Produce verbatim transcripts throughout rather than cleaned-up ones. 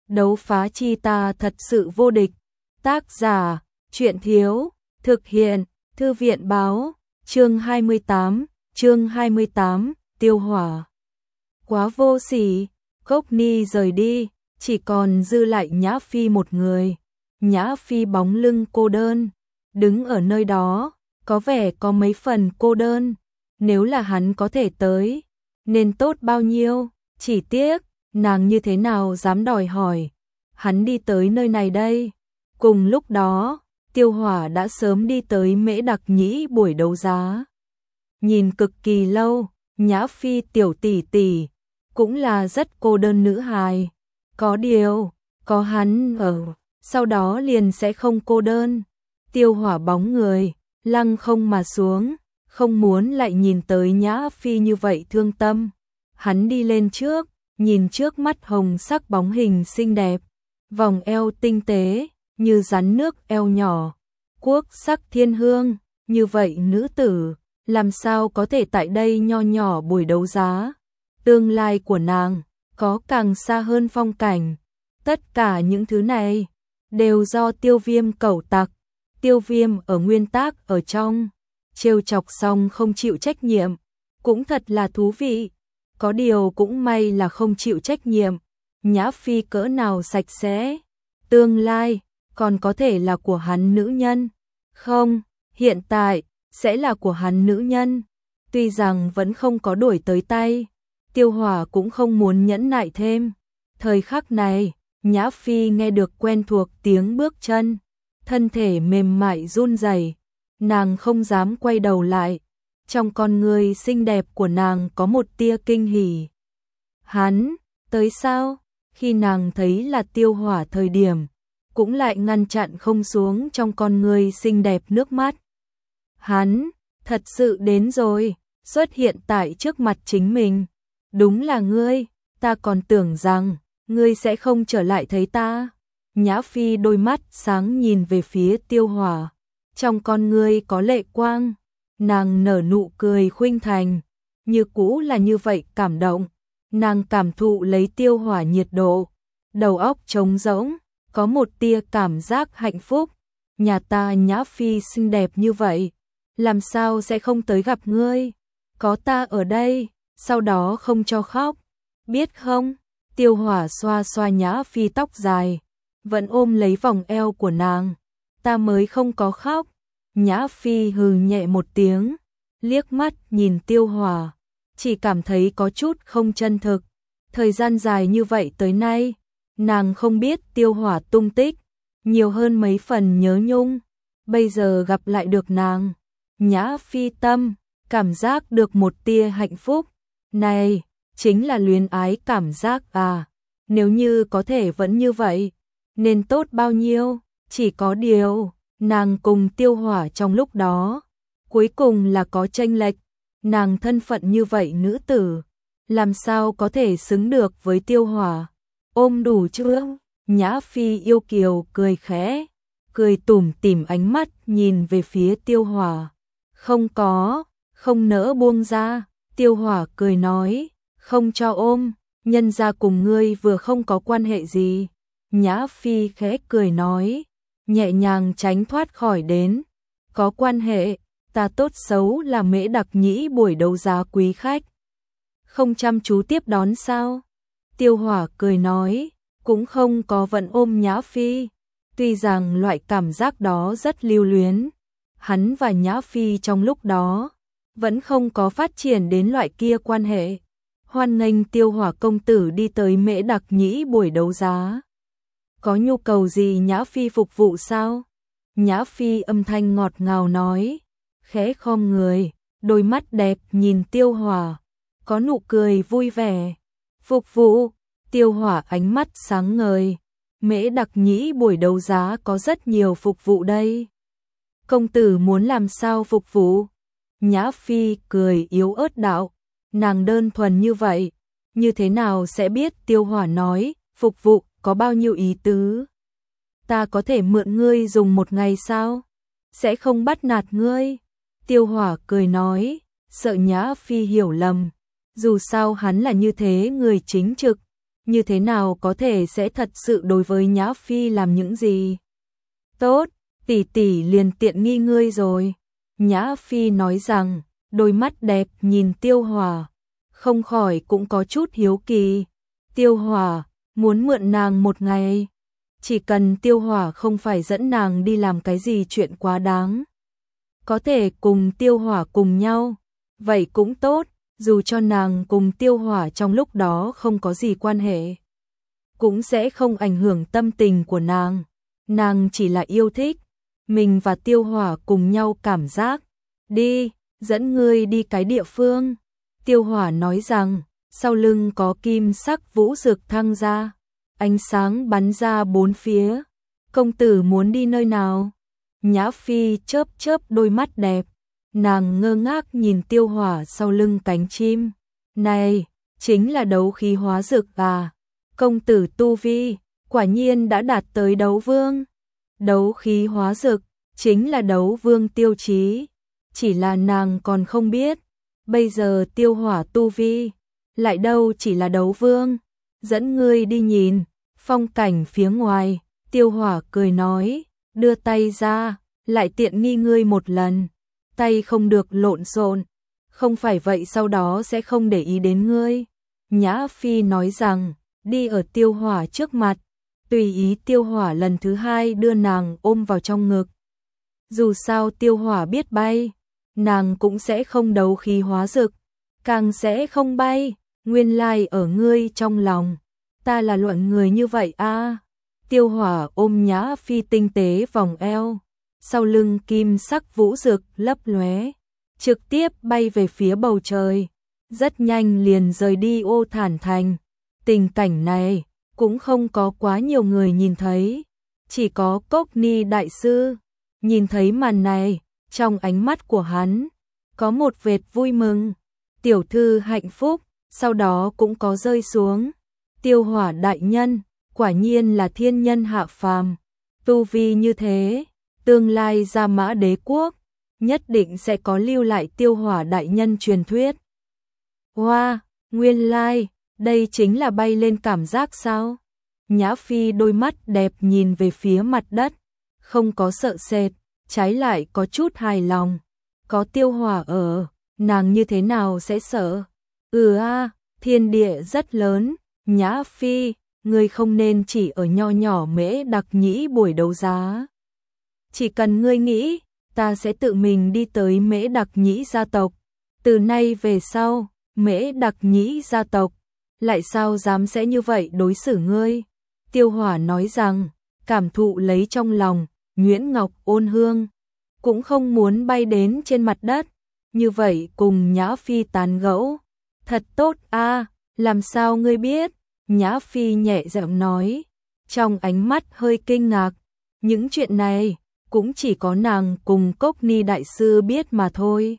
Đấu phá chi ta thật sự vô địch. Tác giả, Truyện Thiếu, thực hiện, Thư viện Báo, chương hai mươi tám, chương hai mươi tám, Tiêu Hỏa. Quá vô sỉ, Cốc Ni rời đi, chỉ còn dư lại Nhã Phi một người. Nhã Phi bóng lưng cô đơn, đứng ở nơi đó, có vẻ có mấy phần cô đơn. Nếu là hắn có thể tới, nên tốt bao nhiêu, chỉ tiếc, nàng như thế nào dám đòi hỏi. Hắn đi tới nơi này đây. Cùng lúc đó, Tiêu Hỏa đã sớm đi tới Mễ Đặc Nhĩ buổi đấu giá. Nhìn cực kỳ lâu, Nhã Phi tiểu tỷ tỷ, cũng là rất cô đơn nữ hài. Có điều, có hắn ở, sau đó liền sẽ không cô đơn. Tiêu Hỏa bóng người, lăng không mà xuống, không muốn lại nhìn tới Nhã Phi như vậy thương tâm. Hắn đi lên trước, nhìn trước mắt hồng sắc bóng hình xinh đẹp, vòng eo tinh tế, như rắn nước eo nhỏ, quốc sắc thiên hương, như vậy nữ tử, làm sao có thể tại đây nho nhỏ buổi đấu giá. Tương lai của nàng, có càng xa hơn phong cảnh. Tất cả những thứ này, đều do Tiêu Viêm cẩu tặc. Tiêu Viêm ở nguyên tác ở trong, trêu chọc xong không chịu trách nhiệm, cũng thật là thú vị. Có điều cũng may là không chịu trách nhiệm. Nhã Phi cỡ nào sạch sẽ, tương lai còn có thể là của hắn nữ nhân. Không, hiện tại sẽ là của hắn nữ nhân. Tuy rằng vẫn không có đuổi tới tay, Tiêu Hỏa cũng không muốn nhẫn nại thêm. Thời khắc này, Nhã Phi nghe được quen thuộc tiếng bước chân, thân thể mềm mại run rẩy, nàng không dám quay đầu lại. Trong con người xinh đẹp của nàng có một tia kinh hỉ. Hắn, tới sao? Khi nàng thấy là Tiêu Hỏa thời điểm, cũng lại ngăn chặn không xuống trong con người xinh đẹp nước mắt. Hắn, thật sự đến rồi, xuất hiện tại trước mặt chính mình. Đúng là ngươi, ta còn tưởng rằng, ngươi sẽ không trở lại thấy ta. Nhã Phi đôi mắt sáng nhìn về phía Tiêu Hỏa, trong con ngươi có lệ quang. Nàng nở nụ cười khuynh thành, như cũ là như vậy cảm động. Nàng cảm thụ lấy Tiêu Hỏa nhiệt độ, đầu óc trống rỗng, có một tia cảm giác hạnh phúc. Nhà ta Nhã Phi xinh đẹp như vậy, làm sao sẽ không tới gặp ngươi? Có ta ở đây, sau đó không cho khóc, biết không? Tiêu Hỏa xoa xoa Nhã Phi tóc dài, vẫn ôm lấy vòng eo của nàng. Ta mới không có khóc. Nhã Phi hừ nhẹ một tiếng, liếc mắt nhìn Tiêu Hỏa, chỉ cảm thấy có chút không chân thực. Thời gian dài như vậy tới nay, nàng không biết Tiêu Hỏa tung tích, nhiều hơn mấy phần nhớ nhung. Bây giờ gặp lại được nàng, Nhã Phi tâm, cảm giác được một tia hạnh phúc. Này, chính là luyến ái cảm giác à, nếu như có thể vẫn như vậy, nên tốt bao nhiêu. Chỉ có điều, nàng cùng Tiêu Hỏa trong lúc đó, cuối cùng là có chênh lệch. Nàng thân phận như vậy nữ tử, làm sao có thể xứng được với Tiêu Hỏa. Ôm đủ chưa? Nhã Phi yêu kiều cười khẽ, cười tủm tỉm ánh mắt nhìn về phía Tiêu Hỏa. Không có, không nỡ buông ra. Tiêu Hỏa cười nói, không cho ôm, nhân ra cùng ngươi vừa không có quan hệ gì. Nhã Phi khẽ cười nói, nhẹ nhàng tránh thoát khỏi đến. Có quan hệ, ta tốt xấu là Mễ Đặc Nhĩ buổi đấu giá quý khách, không chăm chú tiếp đón sao? Tiêu Hỏa cười nói, cũng không có vận ôm Nhã Phi. Tuy rằng loại cảm giác đó rất lưu luyến, hắn và Nhã Phi trong lúc đó vẫn không có phát triển đến loại kia quan hệ. Hoan nghênh Tiêu Hỏa công tử đi tới Mễ Đặc Nhĩ buổi đấu giá. Có nhu cầu gì Nhã Phi phục vụ sao? Nhã Phi âm thanh ngọt ngào nói, khẽ khom người, đôi mắt đẹp nhìn Tiêu Hỏa, có nụ cười vui vẻ. Phục vụ? Tiêu Hỏa ánh mắt sáng ngời. Mễ Đặc Nhĩ buổi đấu giá có rất nhiều phục vụ đây. Công tử muốn làm sao phục vụ? Nhã Phi cười yếu ớt đạo, nàng đơn thuần như vậy, như thế nào sẽ biết Tiêu Hỏa nói phục vụ có bao nhiêu ý tứ? Ta có thể mượn ngươi dùng một ngày sao? Sẽ không bắt nạt ngươi. Tiêu Hỏa cười nói, sợ Nhã Phi hiểu lầm. Dù sao hắn là như thế người chính trực, như thế nào có thể sẽ thật sự đối với Nhã Phi làm những gì. Tốt, tỷ tỷ liền tiện nghi ngươi rồi. Nhã Phi nói rằng, đôi mắt đẹp nhìn Tiêu Hỏa, không khỏi cũng có chút hiếu kỳ. Tiêu Hỏa, muốn mượn nàng một ngày. Chỉ cần Tiêu Hỏa không phải dẫn nàng đi làm cái gì chuyện quá đáng. Có thể cùng Tiêu Hỏa cùng nhau, vậy cũng tốt, dù cho nàng cùng Tiêu Hỏa trong lúc đó không có gì quan hệ. Cũng sẽ không ảnh hưởng tâm tình của nàng. Nàng chỉ là yêu thích, mình và Tiêu Hỏa cùng nhau cảm giác. Đi, dẫn ngươi đi cái địa phương. Tiêu Hỏa nói rằng, sau lưng có kim sắc vũ dực thăng ra, ánh sáng bắn ra bốn phía. Công tử muốn đi nơi nào? Nhã Phi chớp chớp đôi mắt đẹp, nàng ngơ ngác nhìn Tiêu Hỏa sau lưng cánh chim. Này, chính là đấu khí hóa dực à? Công tử tu vi, quả nhiên đã đạt tới đấu vương. Đấu khí hóa dực, chính là đấu vương tiêu chí. Chỉ là nàng còn không biết, bây giờ Tiêu Hỏa tu vi, lại đâu chỉ là đấu vương. Dẫn ngươi đi nhìn, phong cảnh phía ngoài. Tiêu Hỏa cười nói, đưa tay ra, lại tiện nghi ngươi một lần. Tay không được lộn xộn, không phải vậy sau đó sẽ không để ý đến ngươi. Nhã Phi nói rằng, đi ở Tiêu Hỏa trước mặt, tùy ý Tiêu Hỏa lần thứ hai đưa nàng ôm vào trong ngực. Dù sao Tiêu Hỏa biết bay, nàng cũng sẽ không đấu khí hóa dực, càng sẽ không bay. Nguyên lai ở ngươi trong lòng, ta là loại người như vậy a. À. Tiêu Hỏa ôm Nhã Phi tinh tế vòng eo, sau lưng kim sắc vũ dực lấp lóe, trực tiếp bay về phía bầu trời, rất nhanh liền rời đi Ô Thản Thành. Tình cảnh này cũng không có quá nhiều người nhìn thấy, chỉ có Cốc Ni đại sư nhìn thấy màn này, trong ánh mắt của hắn có một vệt vui mừng. Tiểu thư hạnh phúc, sau đó cũng có rơi xuống. Tiêu Hỏa đại nhân, quả nhiên là thiên nhân hạ phàm, tu vi như thế, tương lai Gia Mã Đế quốc nhất định sẽ có lưu lại Tiêu Hỏa đại nhân truyền thuyết. Hoa, wow, nguyên lai, đây chính là bay lên cảm giác sao? Nhã Phi đôi mắt đẹp nhìn về phía mặt đất, không có sợ sệt, trái lại có chút hài lòng. Có Tiêu Hỏa ở, nàng như thế nào sẽ sợ? Ừ a, à, thiên địa rất lớn, Nhã Phi, ngươi không nên chỉ ở nho nhỏ Mễ Đặc Nhĩ buổi đấu giá. Chỉ cần ngươi nghĩ, ta sẽ tự mình đi tới Mễ Đặc Nhĩ gia tộc. Từ nay về sau, Mễ Đặc Nhĩ gia tộc, lại sao dám sẽ như vậy đối xử ngươi? Tiêu Hỏa nói rằng, cảm thụ lấy trong lòng, nhuyễn ngọc ôn hương, cũng không muốn bay đến trên mặt đất. Như vậy cùng Nhã Phi tán gẫu, thật tốt a, à, làm sao ngươi biết? Nhã Phi nhẹ giọng nói, trong ánh mắt hơi kinh ngạc, những chuyện này cũng chỉ có nàng cùng Cốc Ni đại sư biết mà thôi.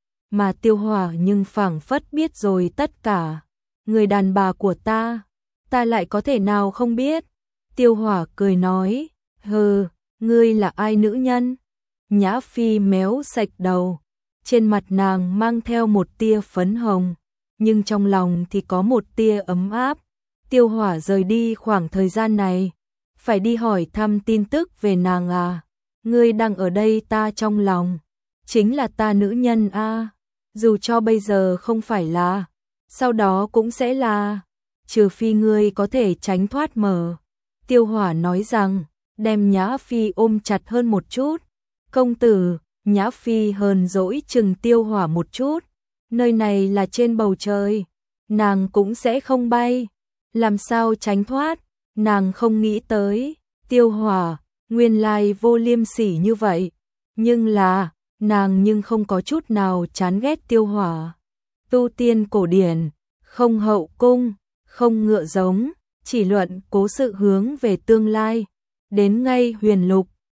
Mà Tiêu Hỏa nhưng phảng phất biết rồi tất cả. Người đàn bà của ta, ta lại có thể nào không biết? Tiêu Hỏa cười nói, hừ, ngươi là ai nữ nhân? Nhã Phi méo sạch đầu, trên mặt nàng mang theo một tia phấn hồng, nhưng trong lòng thì có một tia ấm áp. Tiêu Hỏa rời đi khoảng thời gian này, phải đi hỏi thăm tin tức về nàng à? Ngươi đang ở đây ta trong lòng, chính là ta nữ nhân a, à. Dù cho bây giờ không phải là, sau đó cũng sẽ là, trừ phi ngươi có thể tránh thoát mở. Tiêu Hỏa nói rằng, đem Nhã Phi ôm chặt hơn một chút. Công tử, Nhã Phi hờn dỗi chừng Tiêu Hỏa một chút. Nơi này là trên bầu trời, nàng cũng sẽ không bay. Làm sao tránh thoát, nàng không nghĩ tới. Tiêu Hỏa, nguyên lai vô liêm sỉ như vậy. Nhưng là, nàng nhưng không có chút nào chán ghét Tiêu Hỏa. Tu tiên cổ điển, không hậu cung, không ngựa giống, chỉ luận cố sự hướng về tương lai. Đến ngay huyền lục,